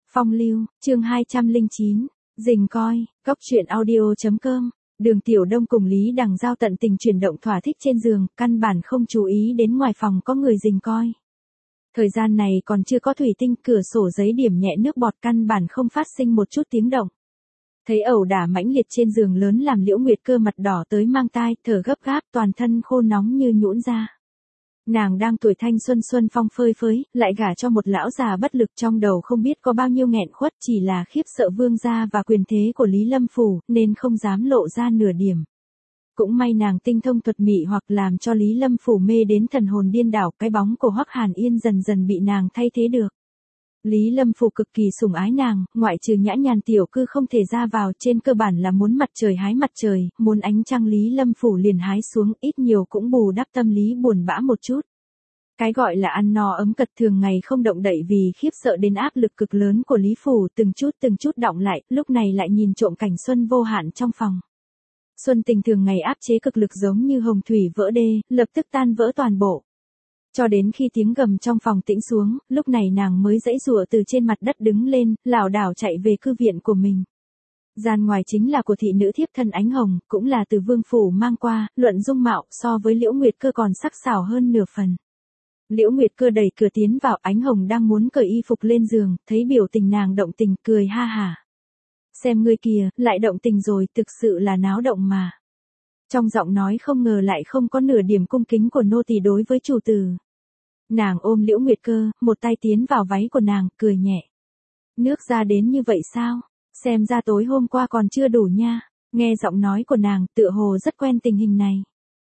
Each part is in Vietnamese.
Phong lưu, chương 209, Dình coi, cóc truyện audio.com. Đường Tiểu Đông cùng Lý Đằng Giao tận tình chuyển động thỏa thích trên giường, căn bản không chú ý đến ngoài phòng có người dình coi. Thời gian này còn chưa có thủy tinh, cửa sổ giấy điểm nhẹ nước bọt, căn bản không phát sinh một chút tiếng động. Thấy ẩu đả mãnh liệt trên giường lớn làm Liễu Nguyệt Cơ mặt đỏ tới mang tai, thở gấp gáp, toàn thân khô nóng như nhũn ra. Nàng đang tuổi thanh xuân xuân phong phơi phới, lại gả cho một lão già bất lực, trong đầu không biết có bao nhiêu nghẹn khuất, chỉ là khiếp sợ vương gia và quyền thế của Lý Lâm Phủ, nên không dám lộ ra nửa điểm. Cũng may nàng tinh thông thuật mị hoặc làm cho Lý Lâm Phủ mê đến thần hồn điên đảo, cái bóng của Hoắc Hàn Yên dần dần bị nàng thay thế được. Lý Lâm Phủ cực kỳ sủng ái nàng, ngoại trừ nhã nhàn tiểu cư không thể ra vào, trên cơ bản là muốn mặt trời hái mặt trời, muốn ánh trăng Lý Lâm Phủ liền hái xuống, ít nhiều cũng bù đắp tâm lý buồn bã một chút. Cái gọi là ăn no ấm cật thường ngày không động đậy vì khiếp sợ đến áp lực cực lớn của Lý Phủ từng chút đọng lại, lúc này lại nhìn trộm cảnh xuân vô hạn trong phòng. Xuân tình thường ngày áp chế cực lực giống như hồng thủy vỡ đê, lập tức tan vỡ toàn bộ. Cho đến khi tiếng gầm trong phòng tĩnh xuống, lúc này nàng mới giãy giụa từ trên mặt đất đứng lên, lảo đảo chạy về cư viện của mình. Gian ngoài chính là của thị nữ thiếp thân Ánh Hồng, cũng là từ vương phủ mang qua, luận dung mạo so với Liễu Nguyệt Cơ còn sắc sảo hơn nửa phần. Liễu Nguyệt Cơ đẩy cửa tiến vào, Ánh Hồng đang muốn cởi y phục lên giường, thấy biểu tình nàng động tình, cười ha hả. Xem ngươi kìa, lại động tình rồi, thực sự là náo động mà. Trong giọng nói không ngờ lại không có nửa điểm cung kính của nô tỳ đối với chủ tử. Nàng ôm Liễu Nguyệt Cơ, một tay tiến vào váy của nàng, cười nhẹ. Nước ra đến như vậy sao? Xem ra tối hôm qua còn chưa đủ nha. Nghe giọng nói của nàng, tựa hồ rất quen tình hình này.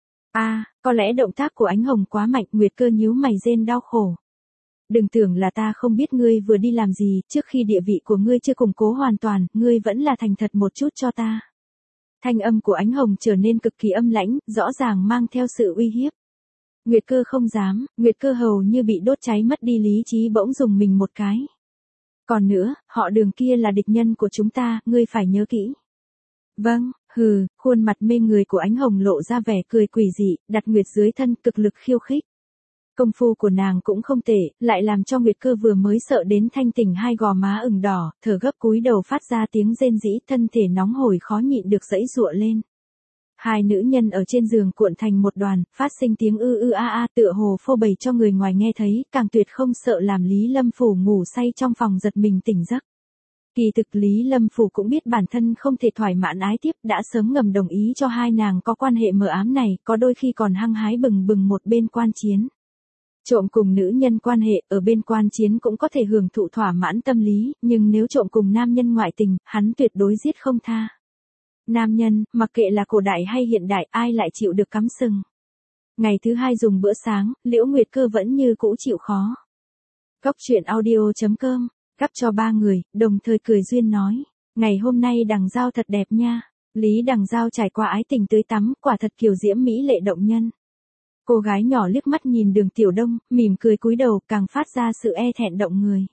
Có lẽ động tác của Ánh Hồng quá mạnh, Nguyệt Cơ nhíu mày rên đau khổ. Đừng tưởng là ta không biết ngươi vừa đi làm gì, trước khi địa vị của ngươi chưa củng cố hoàn toàn, ngươi vẫn là thành thật một chút cho ta. Thanh âm của Ánh Hồng trở nên cực kỳ âm lãnh, rõ ràng mang theo sự uy hiếp. Nguyệt Cơ không dám, Nguyệt Cơ hầu như bị đốt cháy mất đi lý trí, bỗng dùng mình một cái. Còn nữa, họ Đường kia là địch nhân của chúng ta, ngươi phải nhớ kỹ. Vâng, khuôn mặt mê người của Ánh Hồng lộ ra vẻ cười quỷ dị, đặt Nguyệt dưới thân, cực lực khiêu khích. Công phu của nàng cũng không tệ, lại làm cho Nguyệt Cơ vừa mới sợ đến thanh tỉnh, hai gò má ửng đỏ, thở gấp cúi đầu phát ra tiếng rên rỉ, thân thể nóng hổi khó nhịn được giãy giụa lên. Hai nữ nhân ở trên giường cuộn thành một đoàn, phát sinh tiếng tựa hồ phô bày cho người ngoài nghe thấy, càng tuyệt không sợ làm Lý Lâm Phủ ngủ say trong phòng giật mình tỉnh giấc. Kỳ thực Lý Lâm Phủ cũng biết bản thân không thể thỏa mãn ái tiếp, đã sớm ngầm đồng ý cho hai nàng có quan hệ mờ ám này, có đôi khi còn hăng hái bừng bừng một bên quan chiến. Trộm cùng nữ nhân quan hệ, ở bên quan chiến cũng có thể hưởng thụ thỏa mãn tâm lý, nhưng nếu trộm cùng nam nhân ngoại tình, hắn tuyệt đối giết không tha. Nam nhân, mặc kệ là cổ đại hay hiện đại, ai lại chịu được cắm sừng. Ngày thứ hai dùng bữa sáng, Liễu Nguyệt Cơ vẫn như cũ chịu khó. Cóc truyện audio.com, gắp cho ba người, đồng thời cười duyên nói. Ngày hôm nay Đằng Giao thật đẹp nha. Lý Đằng Giao trải qua ái tình tưới tắm, quả thật kiều diễm mỹ lệ động nhân. Cô gái nhỏ liếc mắt nhìn Đường Tiểu Đông, mỉm cười cúi đầu, càng phát ra sự e thẹn động người.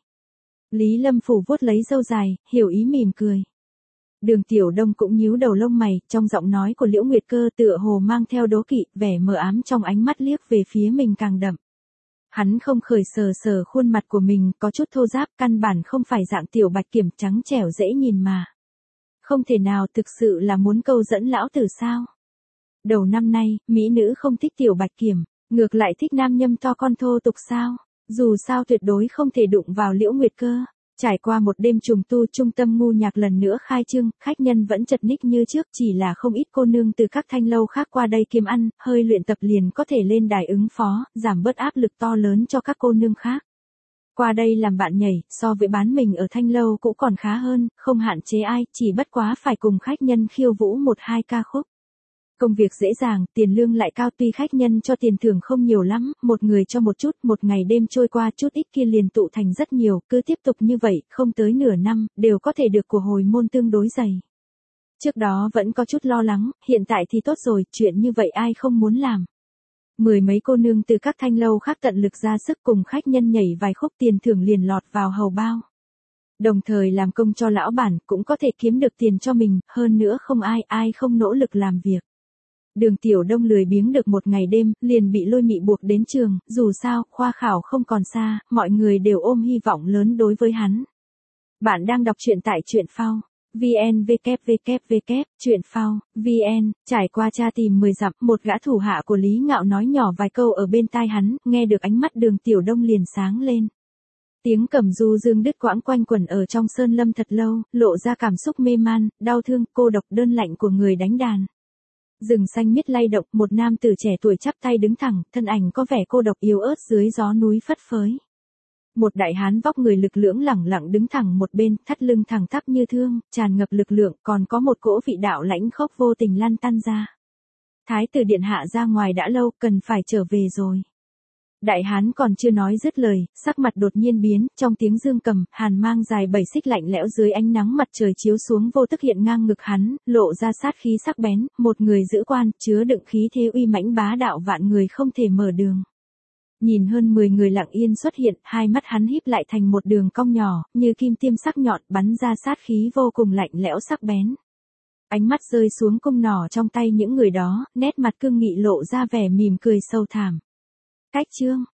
Lý Lâm Phủ vuốt lấy râu dài, hiểu ý mỉm cười. Đường Tiểu Đông cũng nhíu đầu lông mày, trong giọng nói của Liễu Nguyệt Cơ tựa hồ mang theo đố kỵ, vẻ mờ ám trong ánh mắt liếc về phía mình càng đậm. Hắn không khởi sờ khuôn mặt của mình, có chút thô ráp, căn bản không phải dạng tiểu bạch kiểm trắng trẻo dễ nhìn mà. Không thể nào, thực sự là muốn câu dẫn lão tử sao? Đầu năm nay, mỹ nữ không thích tiểu bạch kiểm, ngược lại thích nam nhâm to con thô tục sao? Dù sao tuyệt đối không thể đụng vào Liễu Nguyệt Cơ. Trải qua một đêm trùng tu, trung tâm ngu nhạc lần nữa khai trương, khách nhân vẫn chật ních như trước, chỉ là không ít cô nương từ các thanh lâu khác qua đây kiếm ăn, hơi luyện tập liền có thể lên đài ứng phó, giảm bớt áp lực to lớn cho các cô nương khác. Qua đây làm bạn nhảy, so với bán mình ở thanh lâu cũng còn khá hơn, không hạn chế ai, chỉ bất quá phải cùng khách nhân khiêu vũ 1-2 ca khúc. Công việc dễ dàng, tiền lương lại cao, tuy khách nhân cho tiền thưởng không nhiều lắm, một người cho một chút, một ngày đêm trôi qua chút ít kia liền tụ thành rất nhiều, cứ tiếp tục như vậy, không tới nửa năm, đều có thể được của hồi môn tương đối dày. Trước đó vẫn có chút lo lắng, hiện tại thì tốt rồi, chuyện như vậy ai không muốn làm. Mười mấy cô nương từ các thanh lâu khác tận lực ra sức cùng khách nhân nhảy vài khúc, tiền thưởng liền lọt vào hầu bao. Đồng thời làm công cho lão bản, cũng có thể kiếm được tiền cho mình, hơn nữa không ai không nỗ lực làm việc. Đường Tiểu Đông lười biếng được một ngày đêm, liền bị Lôi Mị buộc đến trường, dù sao, khoa khảo không còn xa, mọi người đều ôm hy vọng lớn đối với hắn. Bạn đang đọc truyện tại truyện phao. VN www. Truyện phao, VN, trải qua tra tìm 10 dặm, một gã thủ hạ của Lý Ngạo nói nhỏ vài câu ở bên tai hắn, nghe được ánh mắt Đường Tiểu Đông liền sáng lên. Tiếng cẩm du dương đứt quãng quanh quẩn ở trong sơn lâm thật lâu, lộ ra cảm xúc mê man, đau thương, cô độc đơn lạnh của người đánh đàn. Rừng xanh miết lay động, một nam tử trẻ tuổi chắp tay đứng thẳng, thân ảnh có vẻ cô độc yếu ớt dưới gió núi phất phới. Một đại hán vóc người lực lưỡng lẳng lặng đứng thẳng một bên, thắt lưng thẳng tắp như thương, tràn ngập lực lượng, còn có một cỗ vị đạo lãnh khốc vô tình lan tan ra. Thái tử điện hạ ra ngoài đã lâu, cần phải trở về rồi. Đại hán còn chưa nói dứt lời, sắc mặt đột nhiên biến, trong tiếng dương cầm, hàn mang dài 7 xích lạnh lẽo dưới ánh nắng mặt trời chiếu xuống vô tức hiện ngang ngực hắn, lộ ra sát khí sắc bén, một người giữ quan, chứa đựng khí thế uy mãnh bá đạo vạn người không thể mở đường. Nhìn hơn 10 người lặng yên xuất hiện, hai mắt hắn híp lại thành một đường cong nhỏ, như kim tiêm sắc nhọn bắn ra sát khí vô cùng lạnh lẽo sắc bén. Ánh mắt rơi xuống cung nỏ trong tay những người đó, nét mặt cương nghị lộ ra vẻ mỉm cười sâu thẳm. Cách chương